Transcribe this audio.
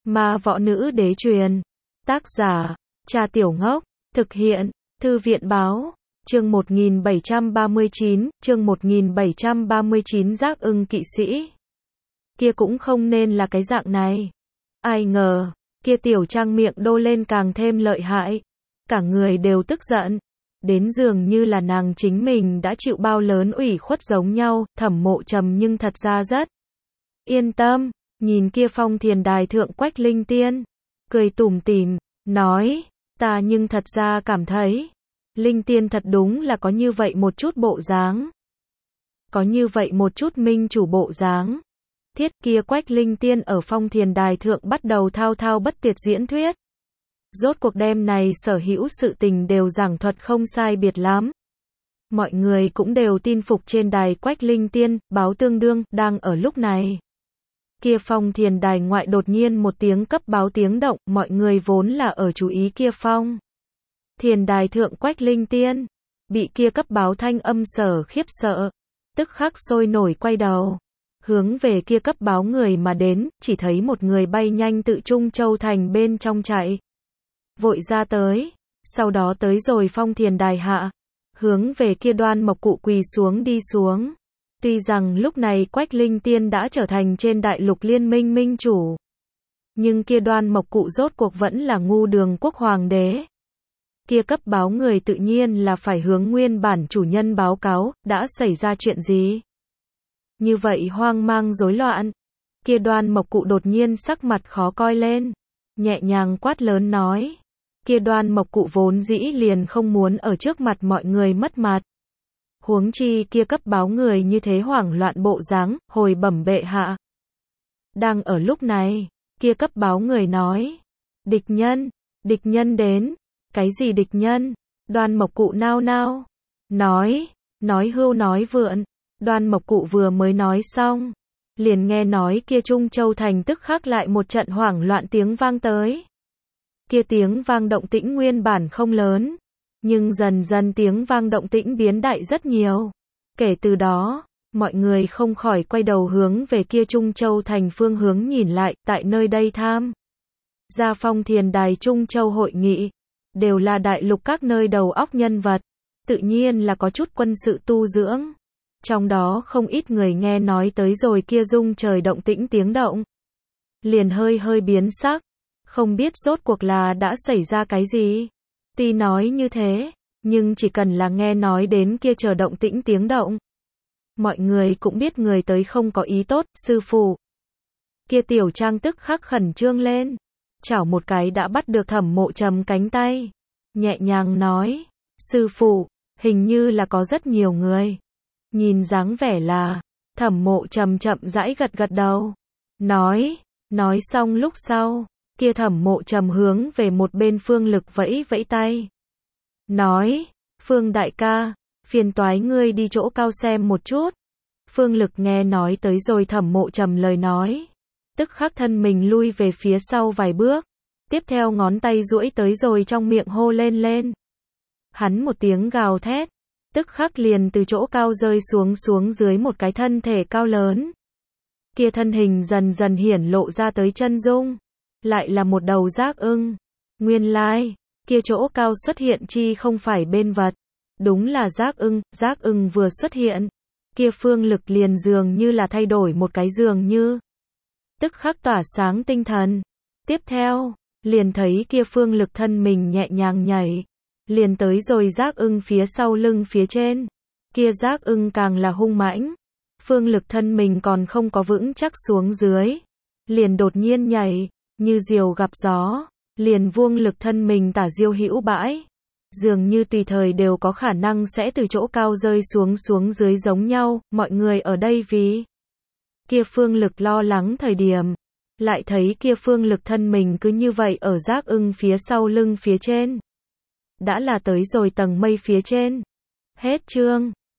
Ma Võ Nữ Đế truyền. Tác giả, Cha Tiểu Ngốc. Thực hiện, Thư viện Báo. Chương 1739, Giác Ưng kỵ sĩ. Kia cũng không nên là cái dạng này. Ai ngờ, kia Tiểu Trang miệng đô lên càng thêm lợi hại. Cả người đều tức giận. Đến dường như là nàng chính mình đã chịu bao lớn ủy khuất giống nhau. Thẩm Mộ Trầm nhưng thật ra rất yên tâm. Nhìn kia Phong Thiền Đài thượng Quách Linh Tiên, cười tủm tỉm, nói, ta nhưng thật ra cảm thấy, Linh Tiên thật đúng là có như vậy một chút bộ dáng. Có như vậy một chút minh chủ bộ dáng. Thiết kia Quách Linh Tiên ở Phong Thiền Đài thượng bắt đầu thao thao bất tuyệt diễn thuyết. Rốt cuộc đêm này sở hữu sự tình đều giảng thuật không sai biệt lắm. Mọi người cũng đều tin phục trên đài Quách Linh Tiên, báo tương đương, đang ở lúc này. Kia Phong Thiền Đài ngoại đột nhiên một tiếng cấp báo tiếng động, mọi người vốn là ở chú ý kia Phong Thiền Đài thượng Quách Linh Tiên, bị kia cấp báo thanh âm sở khiếp sợ, tức khắc sôi nổi quay đầu, hướng về kia cấp báo người mà đến, chỉ thấy một người bay nhanh tự Trung Châu thành bên trong chạy, vội ra tới, sau đó tới rồi Phong Thiền Đài hạ, hướng về kia Đoan Mộc Cụ quỳ xuống đi xuống. Tuy rằng lúc này Quách Linh Tiên đã trở thành trên đại lục liên minh minh chủ, nhưng kia Đoan Mộc Cụ rốt cuộc vẫn là ngu đường quốc hoàng đế. Kia cấp báo người tự nhiên là phải hướng nguyên bản chủ nhân báo cáo, đã xảy ra chuyện gì. Như vậy hoang mang rối loạn, kia Đoan Mộc Cụ đột nhiên sắc mặt khó coi lên, nhẹ nhàng quát lớn nói. Kia Đoan Mộc Cụ vốn dĩ liền không muốn ở trước mặt mọi người mất mặt. Huống chi kia cấp báo người như thế hoảng loạn bộ dáng, hồi bẩm bệ hạ. Đang ở lúc này, kia cấp báo người nói, địch nhân đến. Cái gì địch nhân? Đoan Mộc Cụ nao nao, nói hưu nói vượn. Đoan Mộc Cụ vừa mới nói xong, liền nghe nói kia Trung Châu thành tức khắc lại một trận hoảng loạn tiếng vang tới. Kia tiếng vang động tĩnh nguyên bản không lớn, nhưng dần dần tiếng vang động tĩnh biến đại rất nhiều. Kể từ đó, mọi người không khỏi quay đầu hướng về kia Trung Châu thành phương hướng nhìn lại, tại nơi đây tham gia Phong Thiền Đài Trung Châu hội nghị, đều là đại lục các nơi đầu óc nhân vật, tự nhiên là có chút quân sự tu dưỡng. Trong đó không ít người nghe nói tới rồi kia rung trời động tĩnh tiếng động, liền hơi biến sắc, không biết rốt cuộc là đã xảy ra cái gì. Tuy nói như thế, nhưng chỉ cần là nghe nói đến kia chờ động tĩnh tiếng động, mọi người cũng biết người tới không có ý tốt. Sư phụ, kia Tiểu Trang tức khắc khẩn trương lên, chảo một cái đã bắt được Thẩm Mộ Trầm cánh tay, nhẹ nhàng nói, sư phụ, hình như là có rất nhiều người. Nhìn dáng vẻ là, Thẩm Mộ Trầm chậm rãi gật gật đầu, nói xong lúc sau, kia Thẩm Mộ Trầm hướng về một bên Phương Lực vẫy vẫy tay, nói, Phương đại ca, phiền toái ngươi đi chỗ cao xem một chút. Phương Lực nghe nói tới rồi Thẩm Mộ Trầm lời nói, tức khắc thân mình lui về phía sau vài bước, tiếp theo ngón tay duỗi tới rồi trong miệng hô lên. Hắn một tiếng gào thét, tức khắc liền từ chỗ cao rơi xuống dưới một cái thân thể cao lớn. Kia thân hình dần dần hiển lộ ra tới chân dung, lại là một đầu giác ưng. Nguyên lai, kia chỗ cao xuất hiện chi không phải bên vật, đúng là giác ưng vừa xuất hiện, kia Phương Lực liền dường như là thay đổi một cái dường như, tức khắc tỏa sáng tinh thần. Tiếp theo, liền thấy kia Phương Lực thân mình nhẹ nhàng nhảy, liền tới rồi giác ưng phía sau lưng phía trên. Kia giác ưng càng là hung mãnh, Phương Lực thân mình còn không có vững chắc xuống dưới, liền đột nhiên nhảy, như diều gặp gió, liền vuông lực thân mình tả diêu hữu bãi, dường như tùy thời đều có khả năng sẽ từ chỗ cao rơi xuống dưới giống nhau. Mọi người ở đây vì kia Phương Lực lo lắng thời điểm, lại thấy kia Phương Lực thân mình cứ như vậy ở giác ưng phía sau lưng phía trên, đã là tới rồi tầng mây phía trên. Hết chương.